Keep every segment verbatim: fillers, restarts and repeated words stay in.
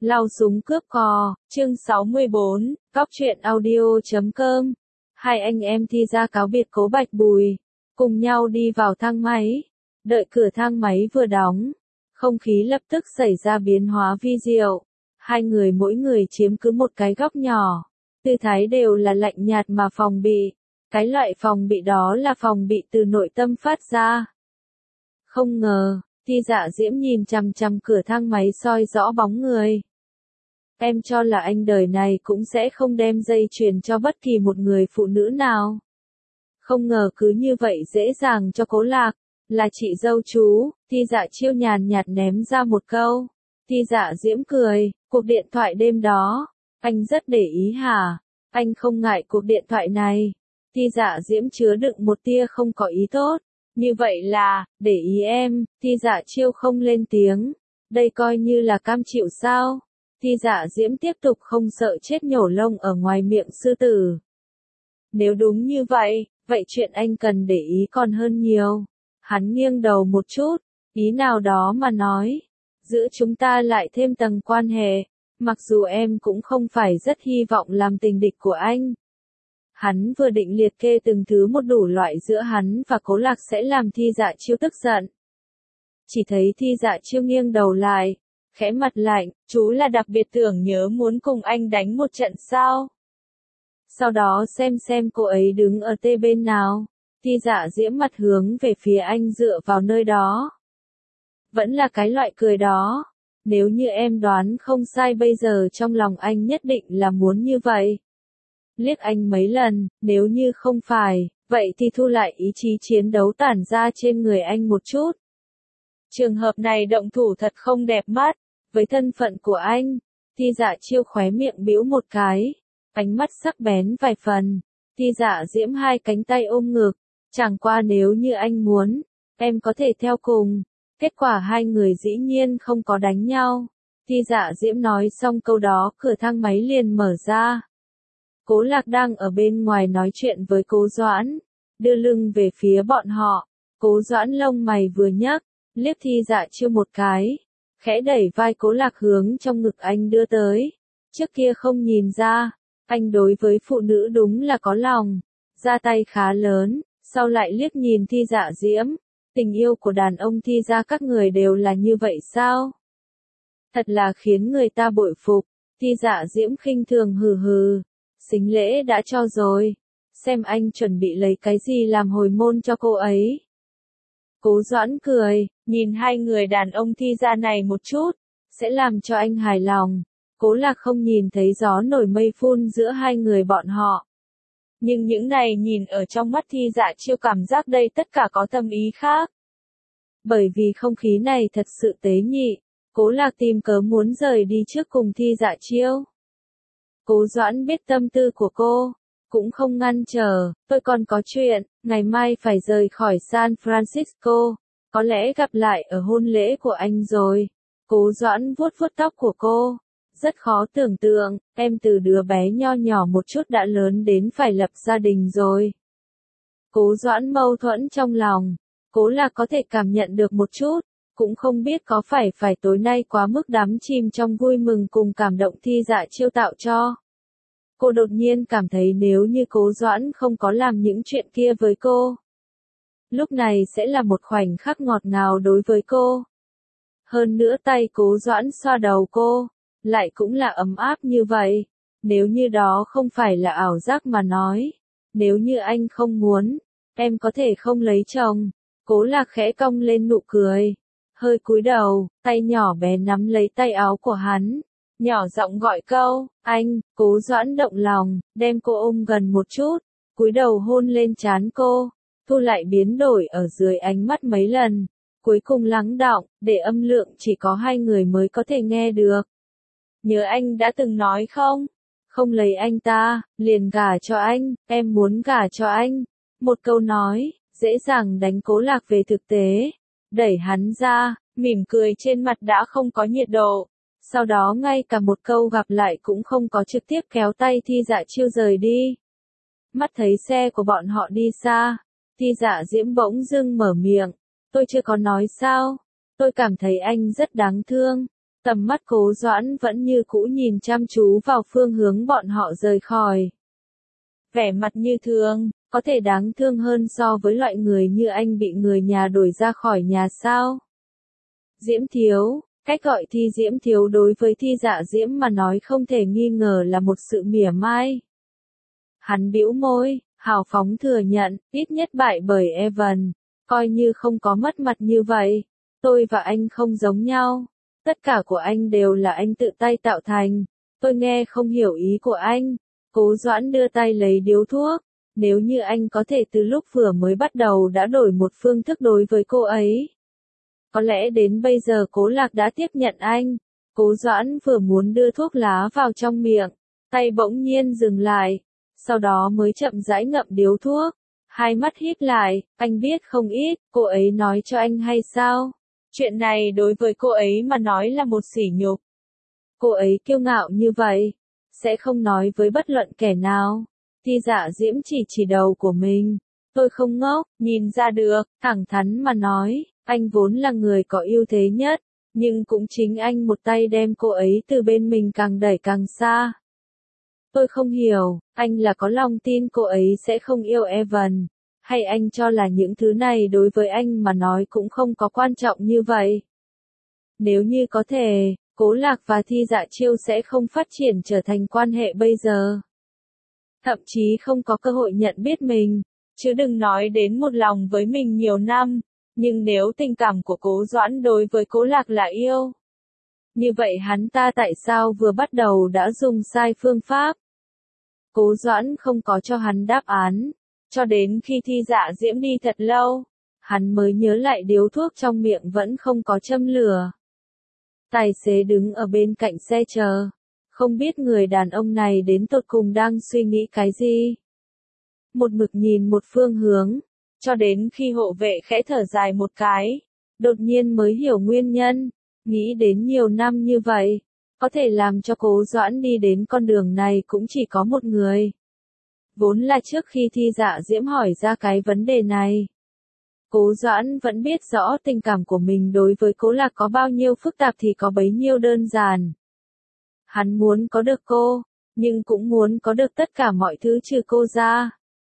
Lao súng cướp cò, chương sáu mươi bốn, góc truyện audio chấm com. Hai anh em Thi ra cáo biệt Cố Bạch Bùi, cùng nhau đi vào thang máy. Đợi cửa thang máy vừa đóng, không khí lập tức xảy ra biến hóa vi diệu. Hai người mỗi người chiếm cứ một cái góc nhỏ, tư thái đều là lạnh nhạt mà phòng bị. Cái loại phòng bị đó là phòng bị từ nội tâm phát ra. Không ngờ, Thi Dạ Diễm nhìn chằm chằm cửa thang máy soi rõ bóng người. Em cho là anh đời này cũng sẽ không đem dây chuyền cho bất kỳ một người phụ nữ nào. Không ngờ cứ như vậy dễ dàng cho Cố Lạc, là chị dâu chú. Thi Dạ Chiêu nhàn nhạt ném ra một câu. Thi Dạ Diễm cười, cuộc điện thoại đêm đó, anh rất để ý hả? Anh không ngại cuộc điện thoại này. Thi Dạ Diễm chứa đựng một tia không có ý tốt. Như vậy là, để ý em. Thi Dạ Chiêu không lên tiếng. Đây coi như là cam chịu sao? Thi Dạ Diễm tiếp tục không sợ chết nhổ lông ở ngoài miệng sư tử. Nếu đúng như vậy, vậy chuyện anh cần để ý còn hơn nhiều. Hắn nghiêng đầu một chút, ý nào đó mà nói. Giữa chúng ta lại thêm tầng quan hệ, mặc dù em cũng không phải rất hy vọng làm tình địch của anh. Hắn vừa định liệt kê từng thứ một đủ loại giữa hắn và Cố Lạc sẽ làm Thi Dạ Chiêu tức giận. Chỉ thấy Thi Dạ Chiêu nghiêng đầu lại, khẽ mặt lạnh, chú là đặc biệt tưởng nhớ muốn cùng anh đánh một trận sao? Sau đó xem xem cô ấy đứng ở tê bên nào. Thi Dạ Diễm mặt hướng về phía anh dựa vào nơi đó. Vẫn là cái loại cười đó. Nếu như em đoán không sai bây giờ trong lòng anh nhất định là muốn như vậy. Liếc anh mấy lần, nếu như không phải, vậy thì thu lại ý chí chiến đấu tản ra trên người anh một chút. Trường hợp này động thủ thật không đẹp mắt, với thân phận của anh. Thi Dạ Chiêu khóe miệng bĩu một cái, ánh mắt sắc bén vài phần. Thi Dạ Diễm hai cánh tay ôm ngực, chẳng qua nếu như anh muốn, em có thể theo cùng. Kết quả hai người dĩ nhiên không có đánh nhau. Thi Dạ Diễm nói xong câu đó, cửa thang máy liền mở ra. Cố Lạc đang ở bên ngoài nói chuyện với Cố Doãn, đưa lưng về phía bọn họ. Cố Doãn lông mày vừa nhấc, liếc Thi Dạ Chiêu một cái, khẽ đẩy vai Cố Lạc hướng trong ngực anh đưa tới. Trước kia không nhìn ra, anh đối với phụ nữ đúng là có lòng, ra tay khá lớn. Sau lại liếc nhìn Thi Dạ Diễm, tình yêu của đàn ông Thi ra các người đều là như vậy sao? Thật là khiến người ta bội phục. Thi Dạ Diễm khinh thường hừ hừ, sính lễ đã cho rồi, xem anh chuẩn bị lấy cái gì làm hồi môn cho cô ấy. Cố Doãn cười, nhìn hai người đàn ông Thi ra này một chút, sẽ làm cho anh hài lòng. Cố Lạc không nhìn thấy gió nổi mây phun giữa hai người bọn họ. Nhưng những này nhìn ở trong mắt Thi Dạ Chiêu cảm giác đây tất cả có thâm ý khác. Bởi vì không khí này thật sự tế nhị, Cố Lạc tìm cớ muốn rời đi trước cùng Thi Dạ Chiêu. Cố Doãn biết tâm tư của cô, cũng không ngăn trở. Tôi còn có chuyện, ngày mai phải rời khỏi San Francisco, có lẽ gặp lại ở hôn lễ của anh rồi. Cố Doãn vuốt vuốt tóc của cô. Rất khó tưởng tượng, em từ đứa bé nho nhỏ một chút đã lớn đến phải lập gia đình rồi. Cố Doãn mâu thuẫn trong lòng, Cố Lạc có thể cảm nhận được một chút, cũng không biết có phải phải tối nay quá mức đắm chìm trong vui mừng cùng cảm động Thi Dạ Chiêu tạo cho. Cô đột nhiên cảm thấy nếu như Cố Doãn không có làm những chuyện kia với cô, lúc này sẽ là một khoảnh khắc ngọt ngào đối với cô. Hơn nữa tay Cố Doãn xoa đầu cô, lại cũng là ấm áp như vậy. Nếu như đó không phải là ảo giác mà nói, nếu như anh không muốn, em có thể không lấy chồng. Cố Lạc khẽ cong lên nụ cười, hơi cúi đầu, tay nhỏ bé nắm lấy tay áo của hắn, nhỏ giọng gọi câu, anh. Cố Doãn động lòng, đem cô ôm gần một chút, cúi đầu hôn lên trán cô, thu lại biến đổi ở dưới ánh mắt mấy lần, cuối cùng lắng đọng, để âm lượng chỉ có hai người mới có thể nghe được. Nhớ anh đã từng nói không? Không lấy anh ta, liền gả cho anh, em muốn gả cho anh. Một câu nói, dễ dàng đánh Cố Lạc về thực tế. Đẩy hắn ra, mỉm cười trên mặt đã không có nhiệt độ. Sau đó ngay cả một câu gặp lại cũng không có, trực tiếp kéo tay Thi Dạ Chiêu rời đi. Mắt thấy xe của bọn họ đi xa, Thi Dạ Diễm bỗng dưng mở miệng. Tôi chưa có nói sao? Tôi cảm thấy anh rất đáng thương. Tầm mắt Cố Doãn vẫn như cũ nhìn chăm chú vào phương hướng bọn họ rời khỏi. Vẻ mặt như thường, có thể đáng thương hơn so với loại người như anh bị người nhà đuổi ra khỏi nhà sao? Diễm Thiếu, cách gọi Thi Diễm Thiếu đối với Thi Dạ Diễm mà nói không thể nghi ngờ là một sự mỉa mai. Hắn bĩu môi, hào phóng thừa nhận, ít nhất bại bởi Evan, coi như không có mất mặt như vậy. Tôi và anh không giống nhau. Tất cả của anh đều là anh tự tay tạo thành. Tôi nghe không hiểu ý của anh. Cố Doãn đưa tay lấy điếu thuốc. Nếu như anh có thể từ lúc vừa mới bắt đầu đã đổi một phương thức đối với cô ấy. Có lẽ đến bây giờ Cố Lạc đã tiếp nhận anh. Cố Doãn vừa muốn đưa thuốc lá vào trong miệng. Tay bỗng nhiên dừng lại. Sau đó mới chậm rãi ngậm điếu thuốc. Hai mắt híp lại, anh biết không ít, cô ấy nói cho anh hay sao? Chuyện này đối với cô ấy mà nói là một sỉ nhục. Cô ấy kiêu ngạo như vậy, sẽ không nói với bất luận kẻ nào. Thi Dạ Diễm chỉ chỉ đầu của mình. Tôi không ngốc, nhìn ra được, thẳng thắn mà nói, anh vốn là người có ưu thế nhất, nhưng cũng chính anh một tay đem cô ấy từ bên mình càng đẩy càng xa. Tôi không hiểu, anh là có lòng tin cô ấy sẽ không yêu Evan, hay anh cho là những thứ này đối với anh mà nói cũng không có quan trọng như vậy. Nếu như có thể, Cố Lạc và Thi Dạ Chiêu sẽ không phát triển trở thành quan hệ bây giờ. Thậm chí không có cơ hội nhận biết mình, chứ đừng nói đến một lòng với mình nhiều năm, nhưng nếu tình cảm của Cố Doãn đối với Cố Lạc là yêu. Như vậy hắn ta tại sao vừa bắt đầu đã dùng sai phương pháp? Cố Doãn không có cho hắn đáp án, cho đến khi Thi Dạ Diễm đi thật lâu, hắn mới nhớ lại điếu thuốc trong miệng vẫn không có châm lửa. Tài xế đứng ở bên cạnh xe chờ, không biết người đàn ông này đến tột cùng đang suy nghĩ cái gì. Một mực nhìn một phương hướng, cho đến khi hộ vệ khẽ thở dài một cái, đột nhiên mới hiểu nguyên nhân, nghĩ đến nhiều năm như vậy. Có thể làm cho Cố Doãn đi đến con đường này cũng chỉ có một người. Vốn là trước khi Thi Dạ Diễm hỏi ra cái vấn đề này. Cố Doãn vẫn biết rõ tình cảm của mình đối với Cố Lạc có bao nhiêu phức tạp thì có bấy nhiêu đơn giản. Hắn muốn có được cô, nhưng cũng muốn có được tất cả mọi thứ trừ cô ra.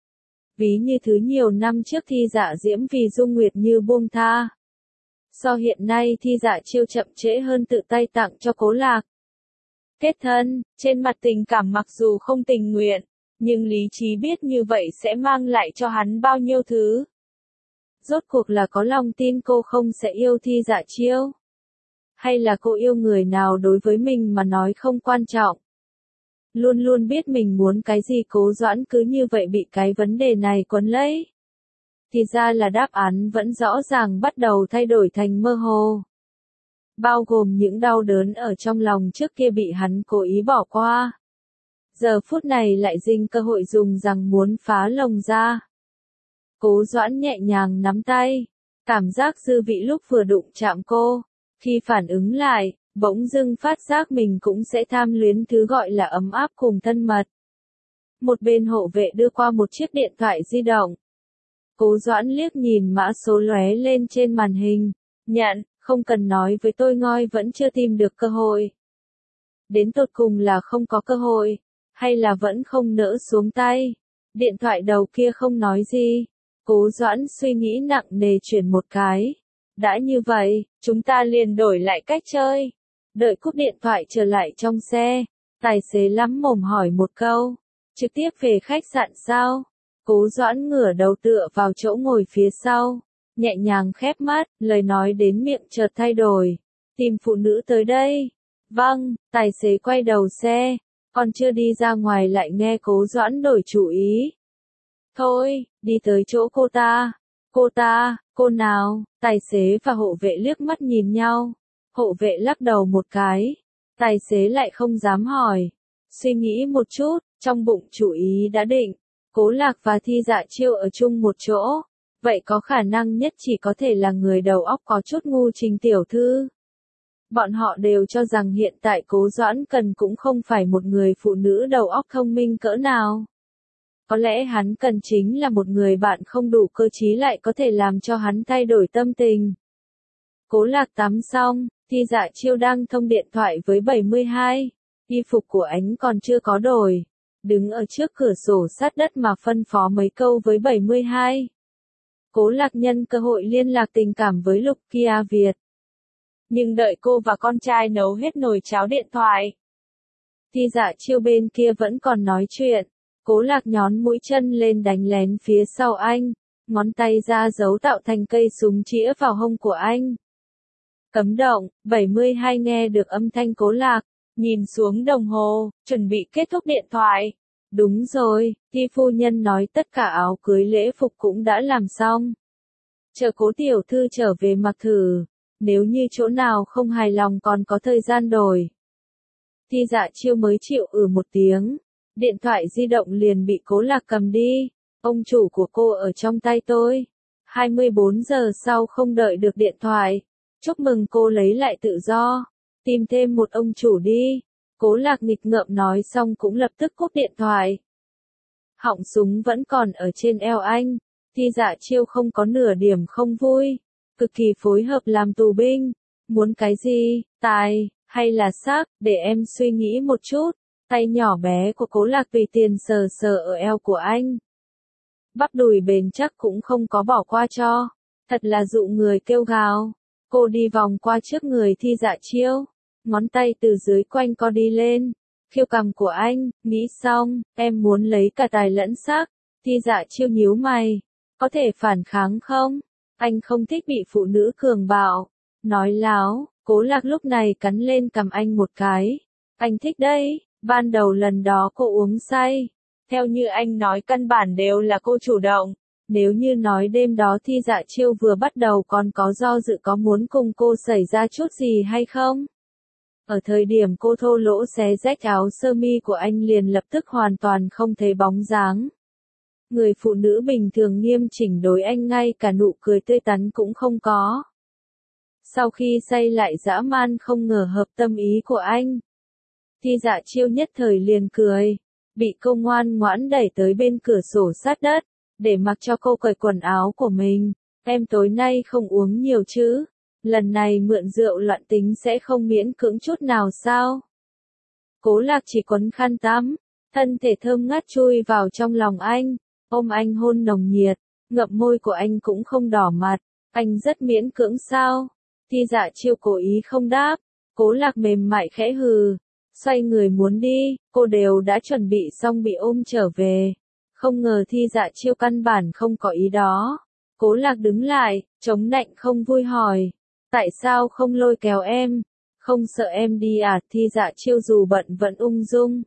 Ví như thứ nhiều năm trước Thi Dạ Diễm vì Dung Nguyệt Như buông tha. So hiện nay Thi Dạ Chiêu chậm trễ hơn tự tay tặng cho Cố Lạc. Kết thân, trên mặt tình cảm mặc dù không tình nguyện, nhưng lý trí biết như vậy sẽ mang lại cho hắn bao nhiêu thứ. Rốt cuộc là có lòng tin cô không sẽ yêu Thi Dạ Chiêu? Hay là cô yêu người nào đối với mình mà nói không quan trọng? Luôn luôn biết mình muốn cái gì Cố Doãn cứ như vậy bị cái vấn đề này quấn lấy. Thì ra là đáp án vẫn rõ ràng bắt đầu thay đổi thành mơ hồ. Bao gồm những đau đớn ở trong lòng trước kia bị hắn cố ý bỏ qua. Giờ phút này lại dinh cơ hội dùng rằng muốn phá lồng ra. Cố Doãn nhẹ nhàng nắm tay, cảm giác dư vị lúc vừa đụng chạm cô. Khi phản ứng lại, bỗng dưng phát giác mình cũng sẽ tham luyến thứ gọi là ấm áp cùng thân mật. Một bên hộ vệ đưa qua một chiếc điện thoại di động. Cố Doãn liếc nhìn mã số lóe lên trên màn hình. Nhận, không cần nói với tôi ngoi vẫn chưa tìm được cơ hội. Đến tột cùng là không có cơ hội, hay là vẫn không nỡ xuống tay. Điện thoại đầu kia không nói gì. Cố Doãn suy nghĩ nặng nề chuyển một cái. Đã như vậy, chúng ta liền đổi lại cách chơi. Đợi cúp điện thoại trở lại trong xe, tài xế lắm mồm hỏi một câu. Trực tiếp về khách sạn sao? Cố Doãn ngửa đầu tựa vào chỗ ngồi phía sau. Nhẹ nhàng khép mắt, lời nói đến miệng chợt thay đổi. Tìm phụ nữ tới đây. Vâng, tài xế quay đầu xe. Còn chưa đi ra ngoài lại nghe Cố Doãn đổi chủ ý. Thôi, đi tới chỗ cô ta. Cô ta, cô nào? Tài xế và hộ vệ liếc mắt nhìn nhau. Hộ vệ lắc đầu một cái. Tài xế lại không dám hỏi. Suy nghĩ một chút, trong bụng chủ ý đã định. Cố Lạc và Thi Dạ Chiêu ở chung một chỗ. Vậy có khả năng nhất chỉ có thể là người đầu óc có chút ngu Trình tiểu thư. Bọn họ đều cho rằng hiện tại Cố Doãn cần cũng không phải một người phụ nữ đầu óc thông minh cỡ nào. Có lẽ hắn cần chính là một người bạn không đủ cơ trí lại có thể làm cho hắn thay đổi tâm tình. Cố Lạc tắm xong, Thi Dạ Chiêu đang thông điện thoại với bảy mươi hai. Y phục của anh còn chưa có đổi. Đứng ở trước cửa sổ sát đất mà phân phó mấy câu với bảy mươi hai. Cố Lạc nhân cơ hội liên lạc tình cảm với Lục Kia Việt. Nhưng đợi cô và con trai nấu hết nồi cháo điện thoại. Thi Dạ Chiêu bên kia vẫn còn nói chuyện. Cố Lạc nhón mũi chân lên đánh lén phía sau anh. Ngón tay ra dấu tạo thành cây súng chĩa vào hông của anh. Cấm động, bảy mươi hai nghe được âm thanh Cố Lạc. Nhìn xuống đồng hồ, chuẩn bị kết thúc điện thoại. Đúng rồi, Thi phu nhân nói tất cả áo cưới lễ phục cũng đã làm xong. Chờ Cố tiểu thư trở về mặc thử. Nếu như chỗ nào không hài lòng còn có thời gian đổi. Thi Dạ Chiêu mới chịu ừ một tiếng. Điện thoại di động liền bị Cố Lạc cầm đi. Ông chủ của cô ở trong tay tôi. hai mươi bốn giờ sau không đợi được điện thoại. Chúc mừng cô lấy lại tự do. Tìm thêm một ông chủ đi. Cố Lạc nghịch ngợm nói xong cũng lập tức cúp điện thoại. Họng súng vẫn còn ở trên eo anh. Thi Dạ Chiêu không có nửa điểm không vui. Cực kỳ phối hợp làm tù binh. Muốn cái gì, tài, hay là xác, để em suy nghĩ một chút. Tay nhỏ bé của Cố Lạc tùy tiền sờ sờ ở eo của anh. Bắp đùi bền chắc cũng không có bỏ qua cho. Thật là dụ người kêu gào. Cô đi vòng qua trước người Thi Dạ Chiêu. Ngón tay từ dưới quanh co đi lên. Khiêu cằm của anh, nghĩ xong, em muốn lấy cả tài lẫn xác. Thi Dạ Chiêu nhíu mày. Có thể phản kháng không? Anh không thích bị phụ nữ cường bạo. Nói láo, Cố Lạc lúc này cắn lên cằm anh một cái. Anh thích đấy, ban đầu lần đó cô uống say. Theo như anh nói căn bản đều là cô chủ động. Nếu như nói đêm đó Thi Dạ Chiêu vừa bắt đầu còn có do dự có muốn cùng cô xảy ra chút gì hay không? Ở thời điểm cô thô lỗ xé rách áo sơ mi của anh liền lập tức hoàn toàn không thấy bóng dáng. Người phụ nữ bình thường nghiêm chỉnh đối anh ngay cả nụ cười tươi tắn cũng không có. Sau khi say lại dã man không ngờ hợp tâm ý của anh. Thi Dạ Chiêu nhất thời liền cười. Bị cô ngoan ngoãn đẩy tới bên cửa sổ sát đất. Để mặc cho cô cởi quần áo của mình. Em tối nay không uống nhiều chứ. Lần này mượn rượu loạn tính sẽ không miễn cưỡng chút nào sao? Cố Lạc chỉ quấn khăn tắm. Thân thể thơm ngát chui vào trong lòng anh. Ôm anh hôn nồng nhiệt. Ngậm môi của anh cũng không đỏ mặt. Anh rất miễn cưỡng sao? Thi Dạ Chiêu cố ý không đáp. Cố Lạc mềm mại khẽ hừ. Xoay người muốn đi. Cô đều đã chuẩn bị xong bị ôm trở về. Không ngờ Thi Dạ Chiêu căn bản không có ý đó. Cố Lạc đứng lại, chống nạnh không vui hỏi. Tại sao không lôi kéo em? Không sợ em đi à? Thi Dạ Chiêu dù bận vẫn ung dung.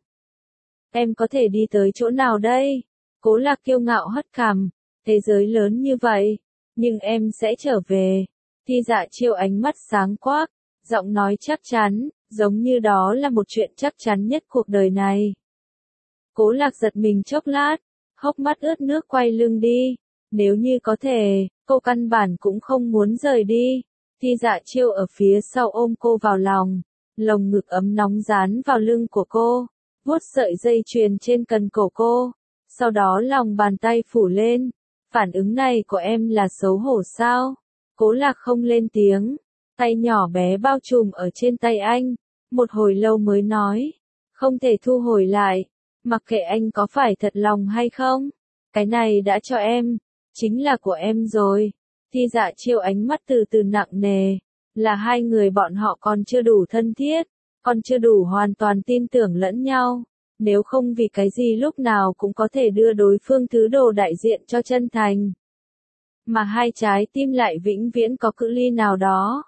Em có thể đi tới chỗ nào đây? Cố Lạc kiêu ngạo hất cằm. Thế giới lớn như vậy. Nhưng em sẽ trở về. Thi Dạ Chiêu ánh mắt sáng quắc. Giọng nói chắc chắn. Giống như đó là một chuyện chắc chắn nhất cuộc đời này. Cố Lạc giật mình chốc lát. Hốc mắt ướt nước quay lưng đi. Nếu như có thể, cô căn bản cũng không muốn rời đi. Thi Dạ Chiêu ở phía sau ôm cô vào lòng. Lồng ngực ấm nóng dán vào lưng của cô. Vuốt sợi dây chuyền trên cần cổ cô. Sau đó lòng bàn tay phủ lên. Phản ứng này của em là xấu hổ sao? Cố Lạc không lên tiếng. Tay nhỏ bé bao trùm ở trên tay anh. Một hồi lâu mới nói. Không thể thu hồi lại. Mặc kệ anh có phải thật lòng hay không. Cái này đã cho em. Chính là của em rồi. Thi Dạ Chiêu ánh mắt từ từ nặng nề. Là hai người bọn họ còn chưa đủ thân thiết. Còn chưa đủ hoàn toàn tin tưởng lẫn nhau. Nếu không vì cái gì lúc nào cũng có thể đưa đối phương thứ đồ đại diện cho chân thành. Mà hai trái tim lại vĩnh viễn có cự ly nào đó.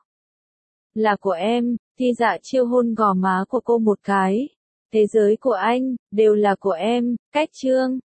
Là của em. Thi Dạ Chiêu hôn gò má của cô một cái. Thế giới của anh, đều là của em. Cách chương.